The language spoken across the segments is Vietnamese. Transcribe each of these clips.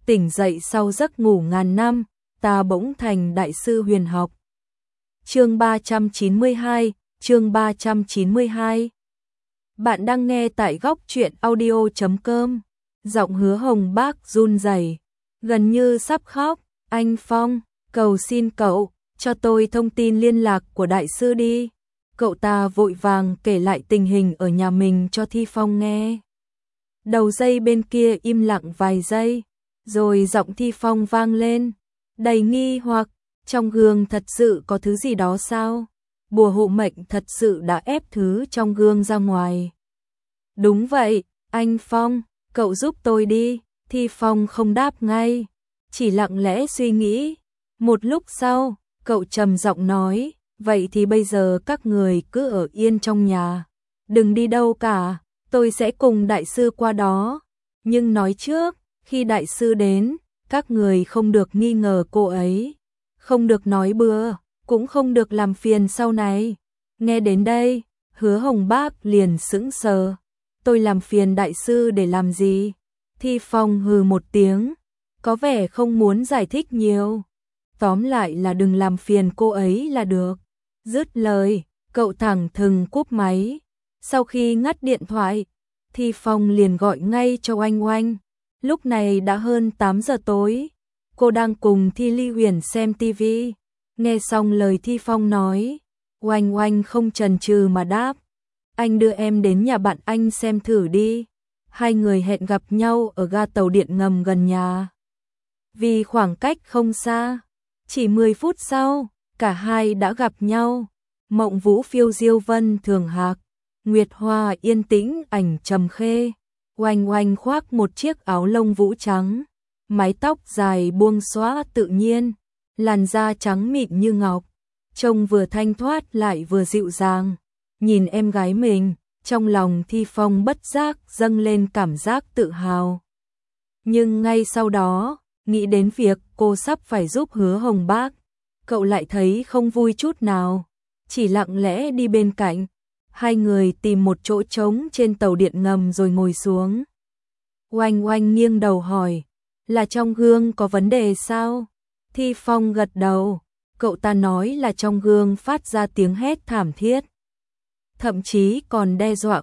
tỉnh dậy sau giấc ngủ ngàn năm, ta bỗng thành đại sư huyền học. Chương 392, chương 392. Bạn đang nghe tại góc truyện audio.com. Giọng Hứa Hồng Bác run rẩy, gần như sắp khóc. Anh Phong, cầu xin cậu, cho tôi thông tin liên lạc của đại sư đi. Cậu ta vội vàng kể lại tình hình ở nhà mình cho Thi Phong nghe. Đầu dây bên kia im lặng vài giây, rồi giọng Thi Phong vang lên, đầy nghi hoặc, trong gương thật sự có thứ gì đó sao? Bùa hộ mệnh thật sự đã ép thứ trong gương ra ngoài. Đúng vậy, anh Phong, cậu giúp tôi đi. Thi Phong không đáp ngay, chỉ lặng lẽ suy nghĩ. Một lúc sau, cậu trầm giọng nói, vậy thì bây giờ các người cứ ở yên trong nhà, đừng đi đâu cả, tôi sẽ cùng đại sư qua đó. Nhưng nói trước, khi đại sư đến, các người không được nghi ngờ cô ấy, không được nói bừa, cũng không được làm phiền sau này. Nghe đến đây, Hứa Hồng Bác liền sững sờ. Tôi làm phiền đại sư để làm gì? Thi Phong hừ một tiếng, có vẻ không muốn giải thích nhiều. Tóm lại là đừng làm phiền cô ấy là được. Dứt lời, cậu thẳng thừng cúp máy. Sau khi ngắt điện thoại, Thi Phong liền gọi ngay cho Oanh Oanh. Lúc này đã hơn 8 giờ tối. Cô đang cùng Thi Ly Huyền xem TV. Nghe xong lời Thi Phong nói, Oanh Oanh không chần chừ mà đáp. Anh đưa em đến nhà bạn anh xem thử đi. Hai người hẹn gặp nhau ở ga tàu điện ngầm gần nhà. Vì khoảng cách không xa, chỉ 10 phút sau, cả hai đã gặp nhau. Mộng vũ phiêu diêu vân thường hạc, nguyệt hoa yên tĩnh ảnh trầm khê. Oanh Oanh khoác một chiếc áo lông vũ trắng, mái tóc dài buông xõa tự nhiên, làn da trắng mịn như ngọc, trông vừa thanh thoát lại vừa dịu dàng. Nhìn em gái mình, trong lòng Thi Phong bất giác dâng lên cảm giác tự hào. Nhưng ngay sau đó, nghĩ đến việc cô sắp phải giúp Hứa Hồng Bác, cậu lại thấy không vui chút nào, chỉ lặng lẽ đi bên cạnh. Hai người tìm một chỗ trống trên tàu điện ngầm rồi ngồi xuống. Oanh Oanh nghiêng đầu hỏi, là trong gương có vấn đề sao? Thi Phong gật đầu, cậu ta nói là trong gương phát ra tiếng hét thảm thiết. Thậm chí còn đe dọa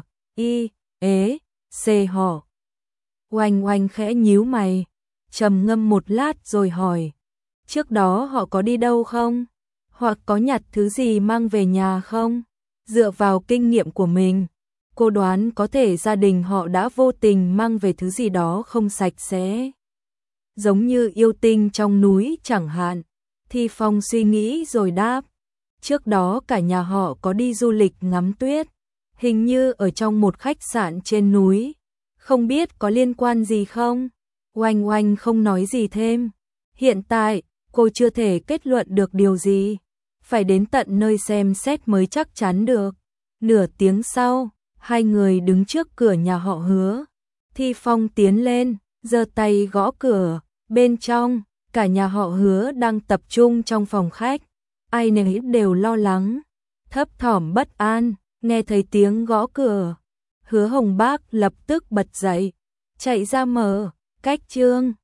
C họ. Oanh Oanh khẽ nhíu mày, trầm ngâm một lát rồi hỏi, trước đó họ có đi đâu không? Hoặc có nhặt thứ gì mang về nhà không? Dựa vào kinh nghiệm của mình, cô đoán có thể gia đình họ đã vô tình mang về thứ gì đó không sạch sẽ. Giống như yêu tinh trong núi chẳng hạn. Thi Phong suy nghĩ rồi đáp, trước đó cả nhà họ có đi du lịch ngắm tuyết, hình như ở trong một khách sạn trên núi, không biết có liên quan gì không? Oanh Oanh không nói gì thêm. Hiện tại, cô chưa thể kết luận được điều gì, phải đến tận nơi xem xét mới chắc chắn được. Nửa tiếng sau, hai người đứng trước cửa nhà họ Hứa. Thi Phong tiến lên, giơ tay gõ cửa. Bên trong, cả nhà họ Hứa đang tập trung trong phòng khách. Ai nấy đều lo lắng, thấp thỏm bất an. Nghe thấy tiếng gõ cửa, Hứa Hồng Bác lập tức bật dậy, chạy ra mở. Cách Trương,